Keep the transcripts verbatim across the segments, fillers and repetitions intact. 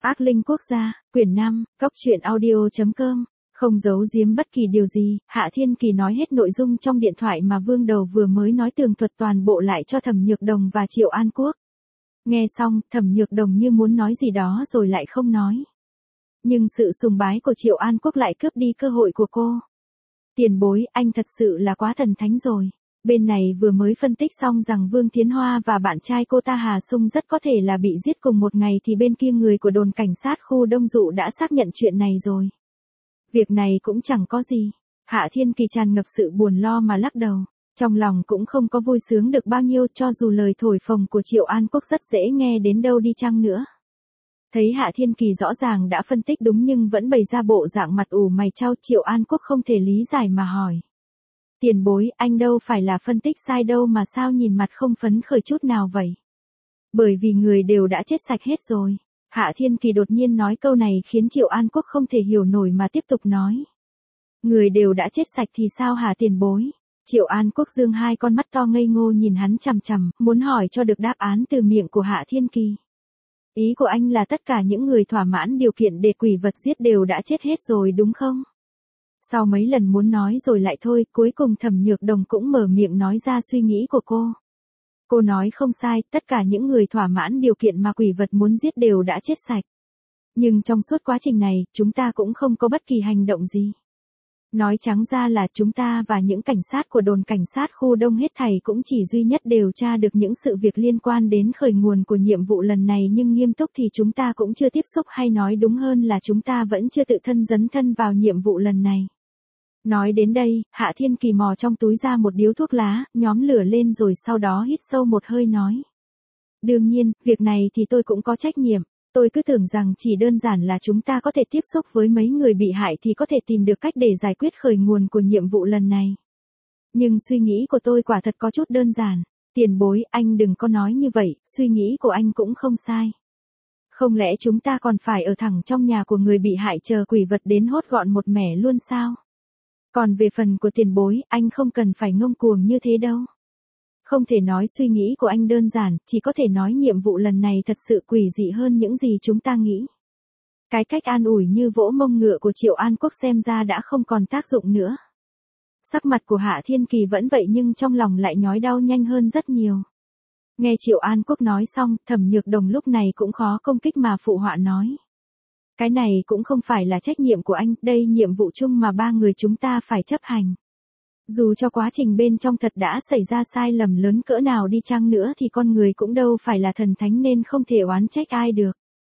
Ác linh quốc gia, quyển năm, cốc truyện audio chấm com. Không giấu giếm bất kỳ điều gì, Hạ Thiên Kỳ nói hết nội dung trong điện thoại mà Vương Đầu vừa mới nói, tường thuật toàn bộ lại cho Thẩm Nhược Đồng và Triệu An Quốc. Nghe xong, Thẩm Nhược Đồng như muốn nói gì đó rồi lại không nói. Nhưng sự sùng bái của Triệu An Quốc lại cướp đi cơ hội của cô. Tiền bối, anh thật sự là quá thần thánh rồi. Bên này vừa mới phân tích xong rằng Vương Thiến Hoa và bạn trai cô ta Hà Sung rất có thể là bị giết cùng một ngày thì bên kia người của đồn cảnh sát khu Đông Dụ đã xác nhận chuyện này rồi. Việc này cũng chẳng có gì. Hạ Thiên Kỳ tràn ngập sự buồn lo mà lắc đầu. Trong lòng cũng không có vui sướng được bao nhiêu, cho dù lời thổi phồng của Triệu An Quốc rất dễ nghe đến đâu đi chăng nữa. Thấy Hạ Thiên Kỳ rõ ràng đã phân tích đúng nhưng vẫn bày ra bộ dạng mặt ủ mày chau, Triệu An Quốc không thể lý giải mà hỏi. Tiền bối, anh đâu phải là phân tích sai đâu mà sao nhìn mặt không phấn khởi chút nào vậy? Bởi vì người đều đã chết sạch hết rồi. Hạ Thiên Kỳ đột nhiên nói câu này khiến Triệu An Quốc không thể hiểu nổi mà tiếp tục nói. Người đều đã chết sạch thì sao hả tiền bối? Triệu An Quốc dương hai con mắt to ngây ngô nhìn hắn chằm chằm, muốn hỏi cho được đáp án từ miệng của Hạ Thiên Kỳ. Ý của anh là tất cả những người thỏa mãn điều kiện để quỷ vật giết đều đã chết hết rồi đúng không? Sau mấy lần muốn nói rồi lại thôi, cuối cùng Thẩm Nhược Đồng cũng mở miệng nói ra suy nghĩ của cô. Cô nói không sai, tất cả những người thỏa mãn điều kiện mà quỷ vật muốn giết đều đã chết sạch. Nhưng trong suốt quá trình này, chúng ta cũng không có bất kỳ hành động gì. Nói trắng ra là chúng ta và những cảnh sát của đồn cảnh sát khu Đông hết thảy cũng chỉ duy nhất điều tra được những sự việc liên quan đến khởi nguồn của nhiệm vụ lần này, nhưng nghiêm túc thì chúng ta cũng chưa tiếp xúc, hay nói đúng hơn là chúng ta vẫn chưa tự thân dấn thân vào nhiệm vụ lần này. Nói đến đây, Hạ Thiên Kỳ mò trong túi ra một điếu thuốc lá, nhóm lửa lên rồi sau đó hít sâu một hơi nói. Đương nhiên, việc này thì tôi cũng có trách nhiệm. Tôi cứ tưởng rằng chỉ đơn giản là chúng ta có thể tiếp xúc với mấy người bị hại thì có thể tìm được cách để giải quyết khởi nguồn của nhiệm vụ lần này. Nhưng suy nghĩ của tôi quả thật có chút đơn giản. Tiền bối, anh đừng có nói như vậy, suy nghĩ của anh cũng không sai. Không lẽ chúng ta còn phải ở thẳng trong nhà của người bị hại chờ quỷ vật đến hốt gọn một mẻ luôn sao? Còn về phần của tiền bối, anh không cần phải ngông cuồng như thế đâu. Không thể nói suy nghĩ của anh đơn giản, chỉ có thể nói nhiệm vụ lần này thật sự quỷ dị hơn những gì chúng ta nghĩ. Cái cách an ủi như vỗ mông ngựa của Triệu An Quốc xem ra đã không còn tác dụng nữa. Sắc mặt của Hạ Thiên Kỳ vẫn vậy nhưng trong lòng lại nhói đau nhanh hơn rất nhiều. Nghe Triệu An Quốc nói xong, Thẩm Nhược Đồng lúc này cũng khó công kích mà phụ họa nói. Cái này cũng không phải là trách nhiệm của anh, đây nhiệm vụ chung mà ba người chúng ta phải chấp hành. Dù cho quá trình bên trong thật đã xảy ra sai lầm lớn cỡ nào đi chăng nữa thì con người cũng đâu phải là thần thánh nên không thể oán trách ai được.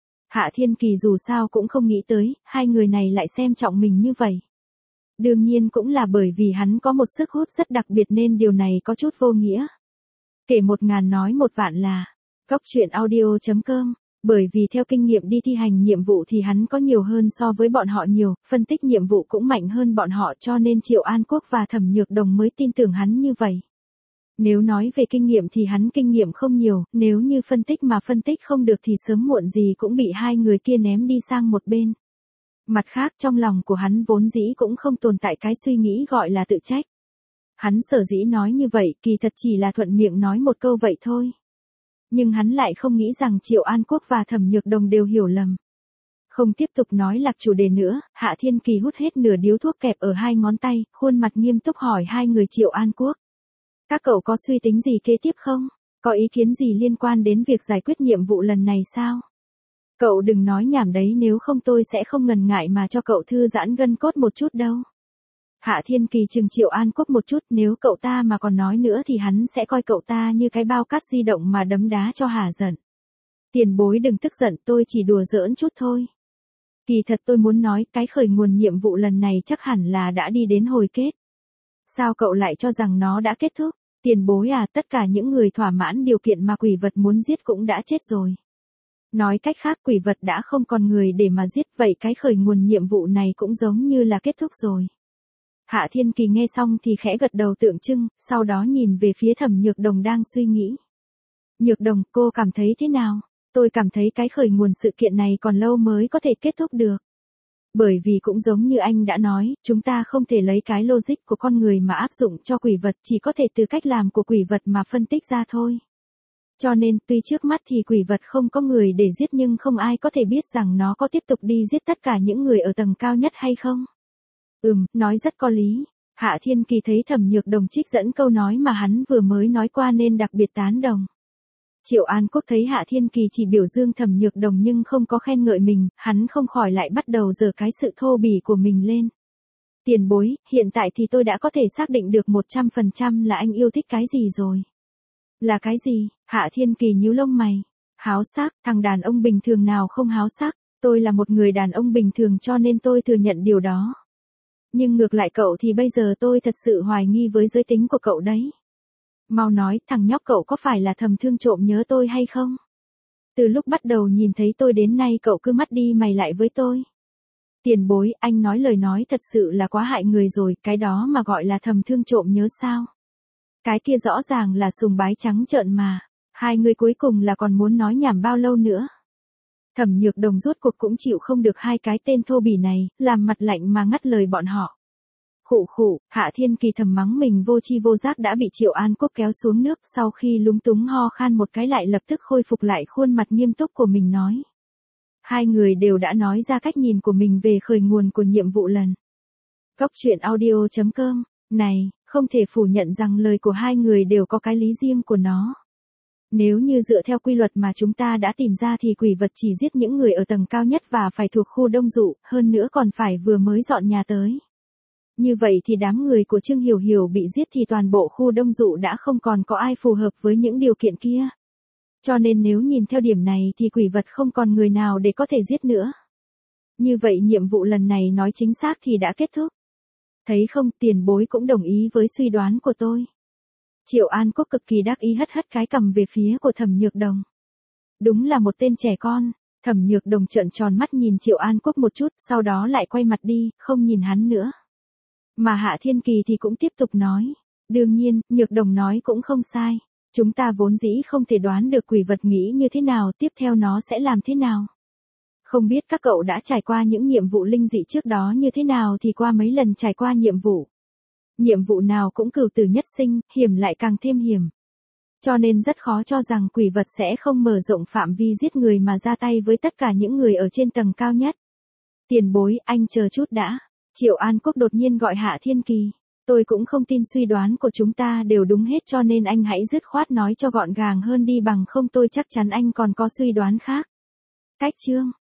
Hạ Thiên Kỳ dù sao cũng không nghĩ tới, hai người này lại xem trọng mình như vậy. Đương nhiên cũng là bởi vì hắn có một sức hút rất đặc biệt nên điều này có chút vô nghĩa. Kể một ngàn nói một vạn là, cốc truyện audio chấm com. Bởi vì theo kinh nghiệm đi thi hành nhiệm vụ thì hắn có nhiều hơn so với bọn họ nhiều, phân tích nhiệm vụ cũng mạnh hơn bọn họ cho nên Triệu An Quốc và Thẩm Nhược Đồng mới tin tưởng hắn như vậy. Nếu nói về kinh nghiệm thì hắn kinh nghiệm không nhiều, nếu như phân tích mà phân tích không được thì sớm muộn gì cũng bị hai người kia ném đi sang một bên. Mặt khác trong lòng của hắn vốn dĩ cũng không tồn tại cái suy nghĩ gọi là tự trách. Hắn sở dĩ nói như vậy kỳ thật chỉ là thuận miệng nói một câu vậy thôi. Nhưng hắn lại không nghĩ rằng Triệu An Quốc và Thẩm Nhược Đồng đều hiểu lầm. Không tiếp tục nói lạc chủ đề nữa, Hạ Thiên Kỳ hút hết nửa điếu thuốc kẹp ở hai ngón tay, khuôn mặt nghiêm túc hỏi hai người Triệu An Quốc. Các cậu có suy tính gì kế tiếp không? Có ý kiến gì liên quan đến việc giải quyết nhiệm vụ lần này sao? Cậu đừng nói nhảm đấy, nếu không tôi sẽ không ngần ngại mà cho cậu thư giãn gân cốt một chút đâu. Hạ Thiên Kỳ chừng Triệu An Quốc một chút, nếu cậu ta mà còn nói nữa thì hắn sẽ coi cậu ta như cái bao cát di động mà đấm đá cho hả giận. Tiền bối đừng tức giận, tôi chỉ đùa giỡn chút thôi. Kỳ thật tôi muốn nói cái khởi nguồn nhiệm vụ lần này chắc hẳn là đã đi đến hồi kết. Sao cậu lại cho rằng nó đã kết thúc? Tiền bối à, tất cả những người thỏa mãn điều kiện mà quỷ vật muốn giết cũng đã chết rồi. Nói cách khác quỷ vật đã không còn người để mà giết, vậy cái khởi nguồn nhiệm vụ này cũng giống như là kết thúc rồi. Hạ Thiên Kỳ nghe xong thì khẽ gật đầu tượng trưng, sau đó nhìn về phía Thẩm Nhược Đồng đang suy nghĩ. Nhược Đồng, cô cảm thấy thế nào? Tôi cảm thấy cái khởi nguồn sự kiện này còn lâu mới có thể kết thúc được. Bởi vì cũng giống như anh đã nói, chúng ta không thể lấy cái logic của con người mà áp dụng cho quỷ vật, chỉ có thể từ cách làm của quỷ vật mà phân tích ra thôi. Cho nên, tuy trước mắt thì quỷ vật không có người để giết nhưng không ai có thể biết rằng nó có tiếp tục đi giết tất cả những người ở tầng cao nhất hay không. Ừm, nói rất có lý. Hạ Thiên Kỳ thấy Thẩm Nhược Đồng trích dẫn câu nói mà hắn vừa mới nói qua nên đặc biệt tán đồng. Triệu An Quốc thấy Hạ Thiên Kỳ chỉ biểu dương Thẩm Nhược Đồng nhưng không có khen ngợi mình, hắn không khỏi lại bắt đầu giở cái sự thô bỉ của mình lên. Tiền bối, hiện tại thì tôi đã có thể xác định được một trăm phần trăm là anh yêu thích cái gì rồi. Là cái gì? Hạ Thiên Kỳ nhíu lông mày. Háo sắc, thằng đàn ông bình thường nào không háo sắc, tôi là một người đàn ông bình thường cho nên tôi thừa nhận điều đó. Nhưng ngược lại cậu thì bây giờ tôi thật sự hoài nghi với giới tính của cậu đấy. Mau nói, thằng nhóc cậu có phải là thầm thương trộm nhớ tôi hay không? Từ lúc bắt đầu nhìn thấy tôi đến nay cậu cứ mắt đi mày lại với tôi. Tiền bối, anh nói lời nói thật sự là quá hại người rồi, cái đó mà gọi là thầm thương trộm nhớ sao? Cái kia rõ ràng là sùng bái trắng trợn mà. Hai người cuối cùng là còn muốn nói nhảm bao lâu nữa? Thẩm Nhược Đồng rốt cuộc cũng chịu không được hai cái tên thô bỉ này, làm mặt lạnh mà ngắt lời bọn họ. Khụ khụ, Hạ Thiên Kỳ thầm mắng mình vô chi vô giác đã bị Triệu An Quốc kéo xuống nước, sau khi lúng túng ho khan một cái lại lập tức khôi phục lại khuôn mặt nghiêm túc của mình nói. Hai người đều đã nói ra cách nhìn của mình về khởi nguồn của nhiệm vụ lần. Góc truyện audio chấm com, này, không thể phủ nhận rằng lời của hai người đều có cái lý riêng của nó. Nếu như dựa theo quy luật mà chúng ta đã tìm ra thì quỷ vật chỉ giết những người ở tầng cao nhất và phải thuộc khu đông dụ, hơn nữa còn phải vừa mới dọn nhà tới. Như vậy thì đám người của Trương Hiểu Hiểu bị giết thì toàn bộ khu đông dụ đã không còn có ai phù hợp với những điều kiện kia. Cho nên nếu nhìn theo điểm này thì quỷ vật không còn người nào để có thể giết nữa. Như vậy nhiệm vụ lần này nói chính xác thì đã kết thúc. Thấy không, tiền bối cũng đồng ý với suy đoán của tôi. Triệu An Quốc cực kỳ đắc ý hất hất cái cằm về phía của Thẩm Nhược Đồng. Đúng là một tên trẻ con. Thẩm Nhược Đồng trợn tròn mắt nhìn Triệu An Quốc một chút, sau đó lại quay mặt đi, không nhìn hắn nữa. Mà Hạ Thiên Kỳ thì cũng tiếp tục nói. Đương nhiên, Nhược Đồng nói cũng không sai. Chúng ta vốn dĩ không thể đoán được quỷ vật nghĩ như thế nào, tiếp theo nó sẽ làm thế nào. Không biết các cậu đã trải qua những nhiệm vụ linh dị trước đó như thế nào thì qua mấy lần trải qua nhiệm vụ. Nhiệm vụ nào cũng cửu tử nhất sinh, hiểm lại càng thêm hiểm. Cho nên rất khó cho rằng quỷ vật sẽ không mở rộng phạm vi giết người mà ra tay với tất cả những người ở trên tầng cao nhất. Tiền bối, anh chờ chút đã. Triệu An Quốc đột nhiên gọi Hạ Thiên Kỳ. Tôi cũng không tin suy đoán của chúng ta đều đúng hết cho nên anh hãy dứt khoát nói cho gọn gàng hơn đi bằng không tôi chắc chắn anh còn có suy đoán khác. Cách chương.